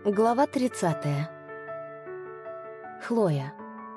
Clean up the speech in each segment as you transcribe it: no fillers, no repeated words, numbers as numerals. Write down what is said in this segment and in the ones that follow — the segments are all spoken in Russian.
Глава 30. Хлоя.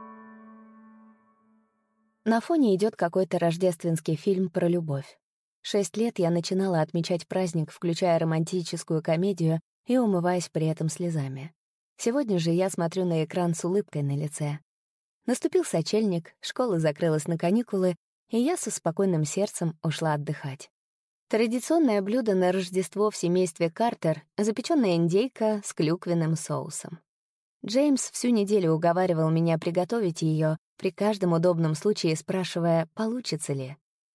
На фоне идет какой-то рождественский фильм про любовь. 6 лет я начинала отмечать праздник, включая романтическую комедию и умываясь при этом слезами. Сегодня же я смотрю на экран с улыбкой на лице. Наступил сочельник, школа закрылась на каникулы, и я со спокойным сердцем ушла отдыхать. Традиционное блюдо на Рождество в семействе Картер — запечённая индейка с клюквенным соусом. Джеймс всю неделю уговаривал меня приготовить её, при каждом удобном случае спрашивая, получится ли.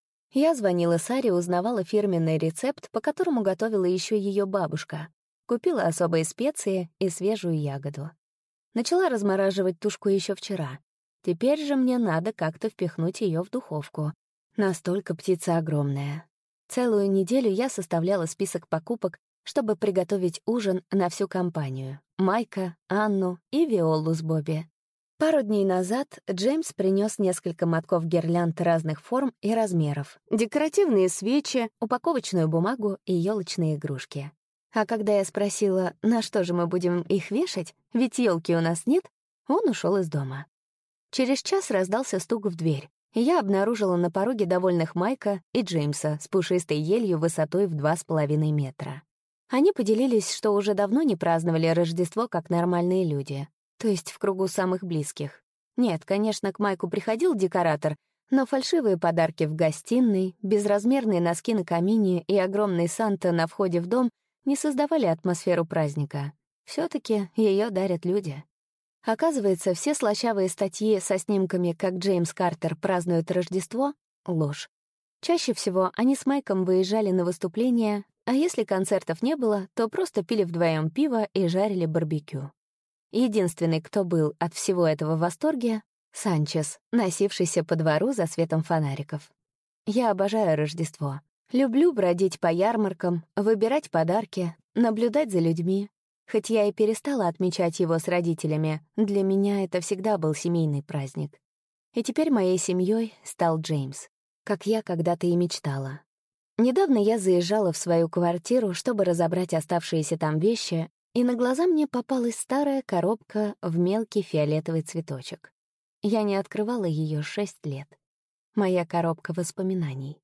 Я звонила Саре, узнавала фирменный рецепт, по которому готовила ещё её бабушка. Купила особые специи и свежую ягоду. Начала размораживать тушку ещё вчера. Теперь же мне надо как-то впихнуть её в духовку. Настолько птица огромная. Целую неделю я составляла список покупок, чтобы приготовить ужин на всю компанию — Майка, Анну и Виолу с Бобби. Пару дней назад Джеймс принес несколько мотков гирлянд разных форм и размеров, декоративные свечи, упаковочную бумагу и ёлочные игрушки. А когда я спросила, на что же мы будем их вешать, ведь ёлки у нас нет, он ушел из дома. Через час раздался стук в дверь, и я обнаружила на пороге довольных Майка и Джеймса с пушистой елью высотой в 2,5 метра. Они поделились, что уже давно не праздновали Рождество как нормальные люди, то есть в кругу самых близких. Нет, конечно, к Майку приходил декоратор, но фальшивые подарки в гостиной, безразмерные носки на камине и огромный Санта на входе в дом не создавали атмосферу праздника. Все-таки ее дарят люди. Оказывается, все слащавые статьи со снимками, как Джеймс Картер празднует Рождество — ложь. Чаще всего они с Майком выезжали на выступления, а если концертов не было, то просто пили вдвоем пиво и жарили барбекю. Единственный, кто был от всего этого в восторге — Санчес, носившийся по двору за светом фонариков. Я обожаю Рождество. Люблю бродить по ярмаркам, выбирать подарки, наблюдать за людьми. Хоть я и перестала отмечать его с родителями, для меня это всегда был семейный праздник. И теперь моей семьей стал Джеймс, как я когда-то и мечтала. Недавно я заезжала в свою квартиру, чтобы разобрать оставшиеся там вещи, и на глаза мне попалась старая коробка в мелкий фиолетовый цветочек. Я не открывала ее 6 лет. Моя коробка воспоминаний.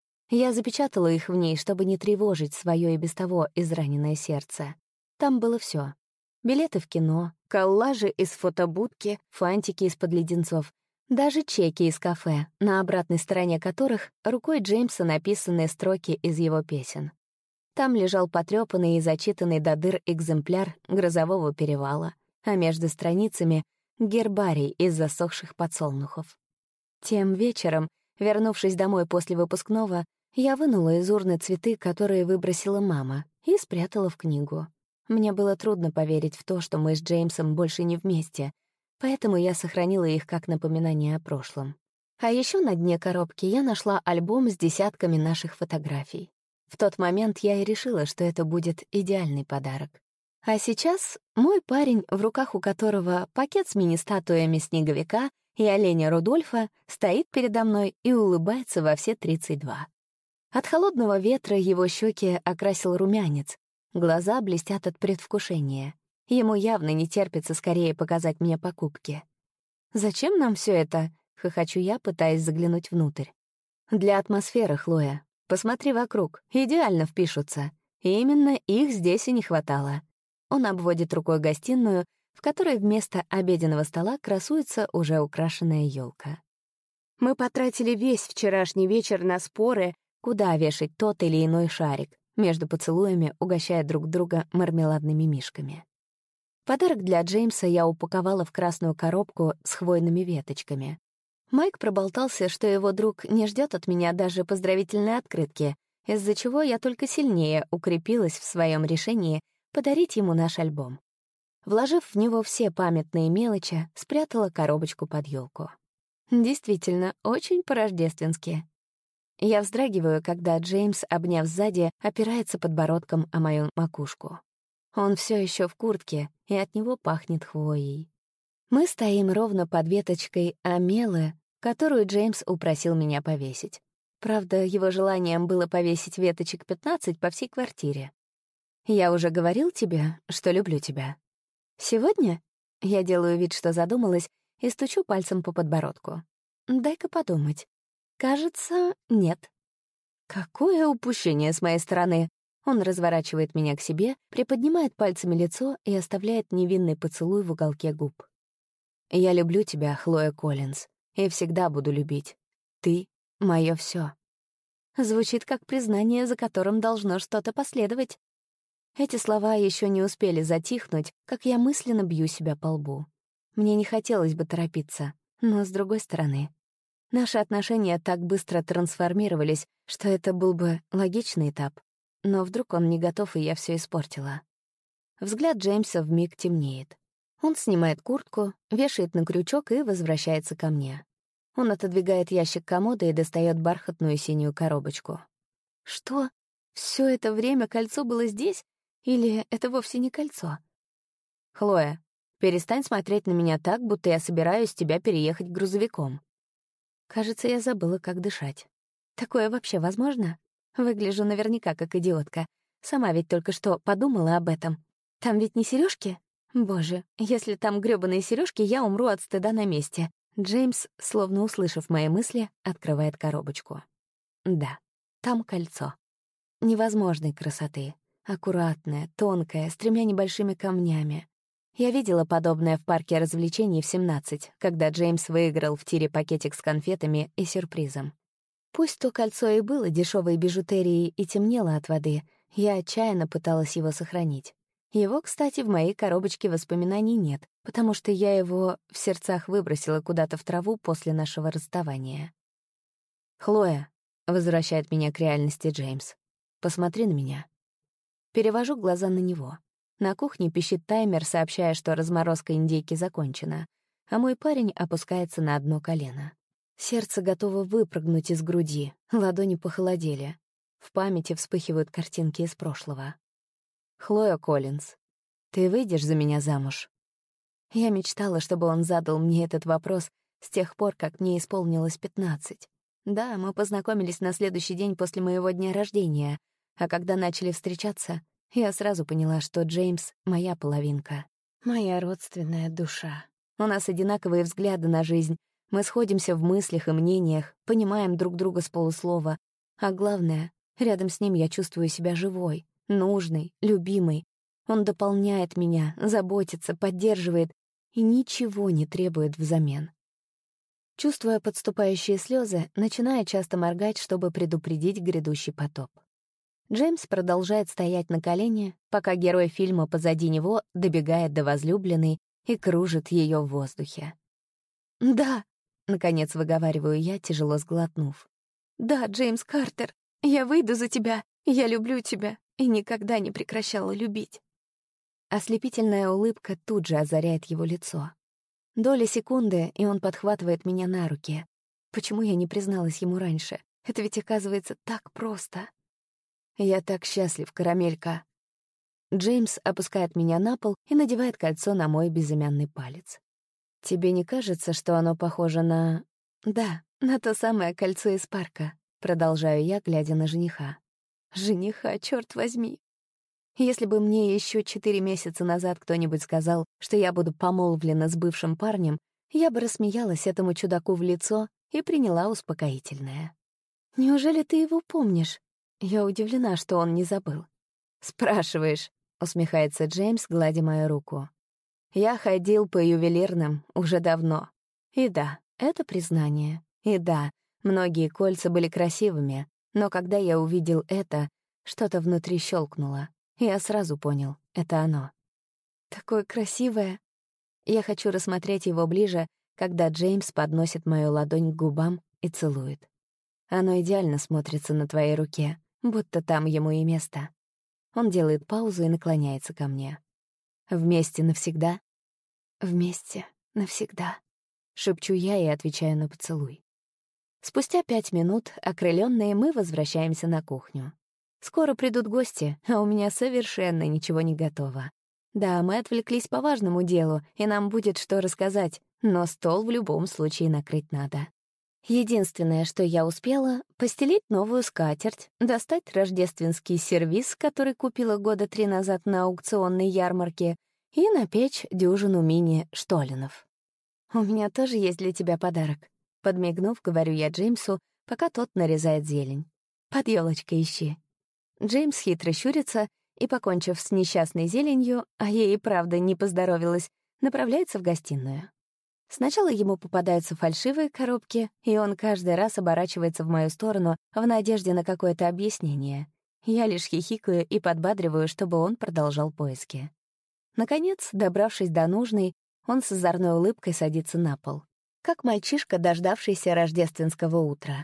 Я запечатала их в ней, чтобы не тревожить свое и без того израненное сердце. Там было все: билеты в кино, коллажи из фотобудки, фантики из-под леденцов, даже чеки из кафе, на обратной стороне которых рукой Джеймса написаны строки из его песен. Там лежал потрёпанный и зачитанный до дыр экземпляр «Грозового перевала», а между страницами — гербарий из засохших подсолнухов. Тем вечером, вернувшись домой после выпускного, я вынула из урны цветы, которые выбросила мама, и спрятала в книгу. Мне было трудно поверить в то, что мы с Джеймсом больше не вместе, поэтому я сохранила их как напоминание о прошлом. А еще на дне коробки я нашла альбом с десятками наших фотографий. В тот момент я и решила, что это будет идеальный подарок. А сейчас мой парень, в руках у которого пакет с мини-статуями снеговика и оленя Рудольфа, стоит передо мной и улыбается во все 32. От холодного ветра его щеки окрасил румянец, глаза блестят от предвкушения. Ему явно не терпится скорее показать мне покупки. «Зачем нам все это?» — хохочу я, пытаясь заглянуть внутрь. «Для атмосферы, Хлоя. Посмотри вокруг, идеально впишутся. И именно их здесь и не хватало». Он обводит рукой гостиную, в которой вместо обеденного стола красуется уже украшенная елка. Мы потратили весь вчерашний вечер на споры, куда вешать тот или иной шарик, между поцелуями угощая друг друга мармеладными мишками. Подарок для Джеймса я упаковала в красную коробку с хвойными веточками. Майк проболтался, что его друг не ждет от меня даже поздравительной открытки, из-за чего я только сильнее укрепилась в своем решении подарить ему наш альбом. Вложив в него все памятные мелочи, спрятала коробочку под елку. Действительно, очень по-рождественски. Я вздрагиваю, когда Джеймс, обняв сзади, опирается подбородком о мою макушку. Он все еще в куртке, и от него пахнет хвоей. Мы стоим ровно под веточкой амелы, которую Джеймс упросил меня повесить. Правда, его желанием было повесить веточек 15 по всей квартире. Я уже говорил тебе, что люблю тебя. Сегодня? Я делаю вид, что задумалась, и стучу пальцем по подбородку. Дай-ка подумать. Кажется, нет. Какое упущение с моей стороны. Он разворачивает меня к себе, приподнимает пальцами лицо и оставляет невинный поцелуй в уголке губ. Я люблю тебя, Хлоя Коллинз, и всегда буду любить. Ты — моё всё. Звучит как признание, за которым должно что-то последовать. Эти слова еще не успели затихнуть, как я мысленно бью себя по лбу. Мне не хотелось бы торопиться, но, с другой стороны, наши отношения так быстро трансформировались, что это был бы логичный этап. Но вдруг он не готов, и я все испортила. Взгляд Джеймса вмиг темнеет. Он снимает куртку, вешает на крючок и возвращается ко мне. Он отодвигает ящик комода и достает бархатную синюю коробочку. Что? Все это время кольцо было здесь? Или это вовсе не кольцо? Хлоя, перестань смотреть на меня так, будто я собираюсь тебя переехать грузовиком. Кажется, я забыла, как дышать. Такое вообще возможно? Выгляжу наверняка как идиотка. Сама ведь только что подумала об этом. Там ведь не сережки? Боже, если там грёбаные сережки, я умру от стыда на месте. Джеймс, словно услышав мои мысли, открывает коробочку. Да, там кольцо. Невозможной красоты. Аккуратное, тонкое, с 3 небольшими камнями. Я видела подобное в парке развлечений в 17, когда Джеймс выиграл в тире пакетик с конфетами и сюрпризом. Пусть то кольцо и было дешевой бижутерией и темнело от воды, я отчаянно пыталась его сохранить. Его, кстати, в моей коробочке воспоминаний нет, потому что я его в сердцах выбросила куда-то в траву после нашего расставания. «Хлоя», — возвращает меня к реальности Джеймс, — «посмотри на меня». Перевожу глаза на него. На кухне пищит таймер, сообщая, что разморозка индейки закончена, а мой парень опускается на одно колено. Сердце готово выпрыгнуть из груди, ладони похолодели. В памяти вспыхивают картинки из прошлого. «Хлоя Коллинз, ты выйдешь за меня замуж?» Я мечтала, чтобы он задал мне этот вопрос с тех пор, как мне исполнилось 15. Да, мы познакомились на следующий день после моего дня рождения, а когда начали встречаться, я сразу поняла, что Джеймс — моя половинка, моя родственная душа. У нас одинаковые взгляды на жизнь, мы сходимся в мыслях и мнениях, понимаем друг друга с полуслова, а главное, рядом с ним я чувствую себя живой, нужной, любимой. Он дополняет меня, заботится, поддерживает и ничего не требует взамен. Чувствуя подступающие слезы, начинаю часто моргать, чтобы предупредить грядущий потоп. Джеймс продолжает стоять на колене, пока герой фильма позади него добегает до возлюбленной и кружит ее в воздухе. «Да», — наконец выговариваю я, тяжело сглотнув. «Да, Джеймс Картер, я выйду за тебя, я люблю тебя и никогда не прекращала любить». Ослепительная улыбка тут же озаряет его лицо. Доля секунды, и он подхватывает меня на руки. Почему я не призналась ему раньше? Это ведь оказывается так просто. Я так счастлив, карамелька. Джеймс опускает меня на пол и надевает кольцо на мой безымянный палец. Тебе не кажется, что оно похоже на... Да, на то самое кольцо из парка, продолжаю я, глядя на жениха. Жениха, черт возьми. Если бы мне еще 4 месяца назад кто-нибудь сказал, что я буду помолвлена с бывшим парнем, я бы рассмеялась этому чудаку в лицо и приняла успокоительное. «Неужели ты его помнишь?» Я удивлена, что он не забыл. «Спрашиваешь», — усмехается Джеймс, гладя мою руку. «Я ходил по ювелирным уже давно. И да, это признание. И да, многие кольца были красивыми, но когда я увидел это, что-то внутри щелкнуло. Я сразу понял, это оно. Такое красивое. Я хочу рассмотреть его ближе, когда Джеймс подносит мою ладонь к губам и целует. Оно идеально смотрится на твоей руке, будто там ему и место. Он делает паузу и наклоняется ко мне. «Вместе навсегда?» «Вместе навсегда», — шепчу я и отвечаю на поцелуй. Спустя 5 минут, окрылённые, мы возвращаемся на кухню. Скоро придут гости, а у меня совершенно ничего не готово. Да, мы отвлеклись по важному делу, и нам будет что рассказать, но стол в любом случае накрыть надо. Единственное, что я успела, постелить новую скатерть, достать рождественский сервиз, который купила года 3 назад на аукционной ярмарке, и напечь дюжину мини-штолленов. «У меня тоже есть для тебя подарок», — подмигнув, говорю я Джеймсу, пока тот нарезает зелень. «Под ёлочкой ищи». Джеймс хитро щурится и, покончив с несчастной зеленью, а ей и правда не поздоровилась, направляется в гостиную. Сначала ему попадаются фальшивые коробки, и он каждый раз оборачивается в мою сторону в надежде на какое-то объяснение. Я лишь хихикаю и подбадриваю, чтобы он продолжал поиски. Наконец, добравшись до нужной, он с озорной улыбкой садится на пол, как мальчишка, дождавшийся рождественского утра.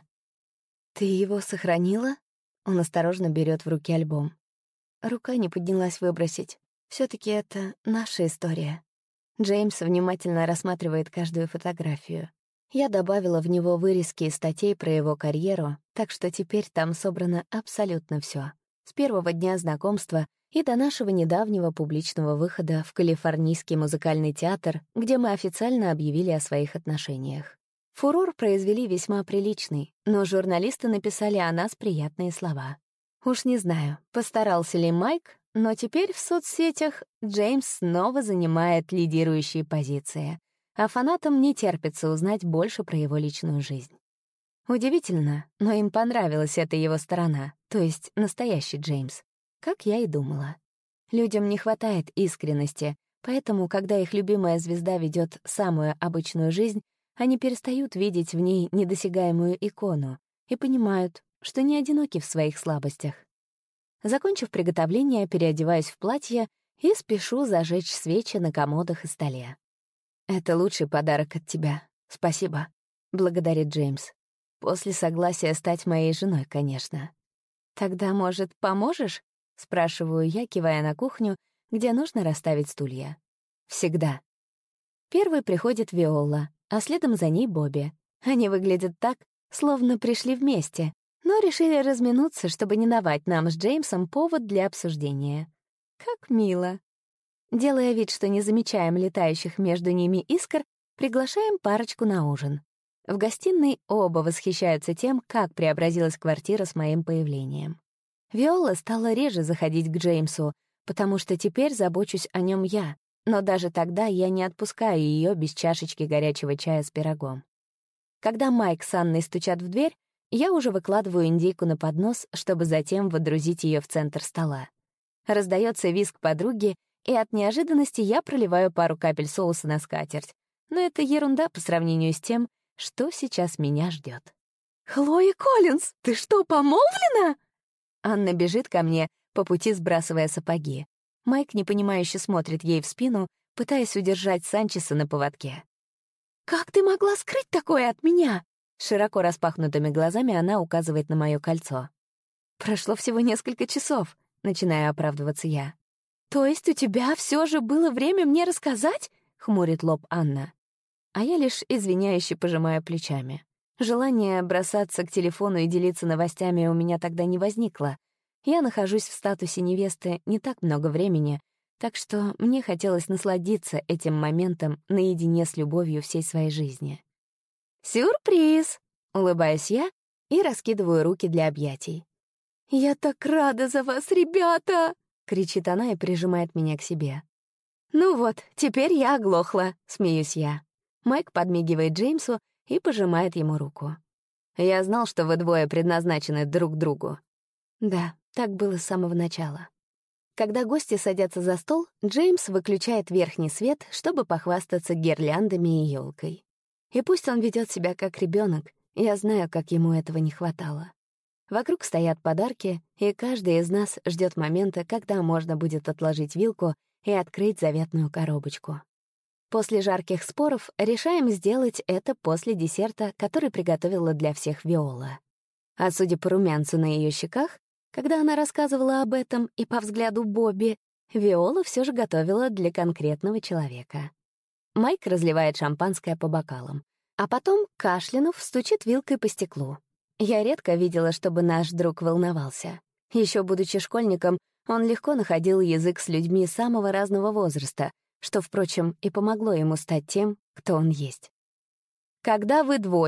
«Ты его сохранила?» Он осторожно берет в руки альбом. Рука не поднялась выбросить. Все таки это наша история. Джеймс внимательно рассматривает каждую фотографию. Я добавила в него вырезки из статей про его карьеру, так что теперь там собрано абсолютно все. С первого дня знакомства и до нашего недавнего публичного выхода в Калифорнийский музыкальный театр, где мы официально объявили о своих отношениях. Фурор произвели весьма приличный, но журналисты написали о нас приятные слова. Уж не знаю, постарался ли Майк, но теперь в соцсетях Джеймс снова занимает лидирующие позиции, а фанатам не терпится узнать больше про его личную жизнь. Удивительно, но им понравилась эта его сторона, то есть настоящий Джеймс, как я и думала. Людям не хватает искренности, поэтому, когда их любимая звезда ведет самую обычную жизнь, они перестают видеть в ней недосягаемую икону и понимают, что не одиноки в своих слабостях. Закончив приготовление, переодеваюсь в платье и спешу зажечь свечи на комодах и столе. «Это лучший подарок от тебя. Спасибо», — благодарит Джеймс. «После согласия стать моей женой, конечно». «Тогда, может, поможешь?» — спрашиваю я, кивая на кухню, где нужно расставить стулья. «Всегда». Первой приходит Виола, а следом за ней Бобби. Они выглядят так, словно пришли вместе, но решили разминуться, чтобы не давать нам с Джеймсом повод для обсуждения. Как мило. Делая вид, что не замечаем летающих между ними искр, приглашаем парочку на ужин. В гостиной оба восхищаются тем, как преобразилась квартира с моим появлением. Виола стала реже заходить к Джеймсу, потому что теперь забочусь о нем я, но даже тогда я не отпускаю ее без чашечки горячего чая с пирогом. Когда Майк с Анной стучат в дверь, я уже выкладываю индейку на поднос, чтобы затем водрузить ее в центр стола. Раздается визг подруги, и от неожиданности я проливаю пару капель соуса на скатерть. Но это ерунда по сравнению с тем, что сейчас меня ждет. «Хлоя Коллинз, ты что, помолвлена?» Анна бежит ко мне, по пути сбрасывая сапоги. Майк непонимающе смотрит ей в спину, пытаясь удержать Санчеса на поводке. «Как ты могла скрыть такое от меня?» Широко распахнутыми глазами она указывает на мое кольцо. «Прошло всего несколько часов», — начинаю оправдываться я. «То есть у тебя все же было время мне рассказать?» — хмурит лоб Анна. А я лишь извиняюще пожимаю плечами. Желание бросаться к телефону и делиться новостями у меня тогда не возникло. Я нахожусь в статусе невесты не так много времени, так что мне хотелось насладиться этим моментом наедине с любовью всей своей жизни. «Сюрприз!» — улыбаюсь я и раскидываю руки для объятий. «Я так рада за вас, ребята!» — кричит она и прижимает меня к себе. «Ну вот, теперь я оглохла», — смеюсь я. Майк подмигивает Джеймсу и пожимает ему руку. «Я знал, что вы двое предназначены друг другу». Да, так было с самого начала. Когда гости садятся за стол, Джеймс выключает верхний свет, чтобы похвастаться гирляндами и елкой. И пусть он ведет себя как ребенок, я знаю, как ему этого не хватало. Вокруг стоят подарки, и каждый из нас ждет момента, когда можно будет отложить вилку и открыть заветную коробочку. После жарких споров решаем сделать это после десерта, который приготовила для всех Виола. А судя по румянцу на ее щеках, когда она рассказывала об этом, и по взгляду Бобби, Виола все же готовила для конкретного человека. Майк разливает шампанское по бокалам, а потом, кашлянув, стучит вилкой по стеклу. Я редко видела, чтобы наш друг волновался. Еще будучи школьником, он легко находил язык с людьми самого разного возраста, что, впрочем, и помогло ему стать тем, кто он есть. «Когда вы двое,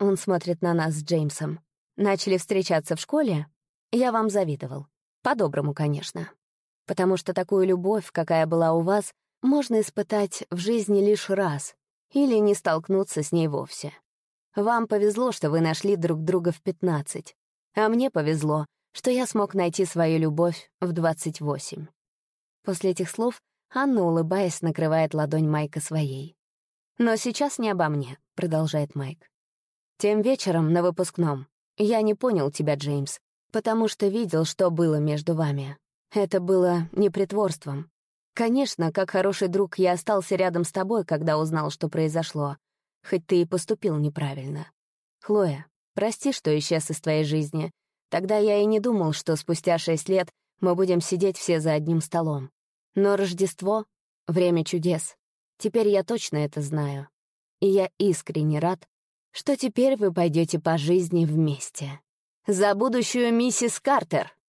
Он смотрит на нас с Джеймсом. Начали встречаться в школе? Я вам завидовал. По-доброму, конечно. Потому что такую любовь, какая была у вас, можно испытать в жизни лишь раз или не столкнуться с ней вовсе. Вам повезло, что вы нашли друг друга в 15, а мне повезло, что я смог найти свою любовь в 28. После этих слов Анна, улыбаясь, накрывает ладонь Майка своей. «Но сейчас не обо мне», — продолжает Майк. «Тем вечером на выпускном я не понял тебя, Джеймс, потому что видел, что было между вами. Это было не притворством. Конечно, как хороший друг, я остался рядом с тобой, когда узнал, что произошло, хоть ты и поступил неправильно. Хлоя, прости, что исчез из твоей жизни. Тогда я и не думал, что спустя 6 лет мы будем сидеть все за одним столом. Но Рождество — время чудес. Теперь я точно это знаю. И я искренне рад, что теперь вы пойдете по жизни вместе. За будущую миссис Картер!»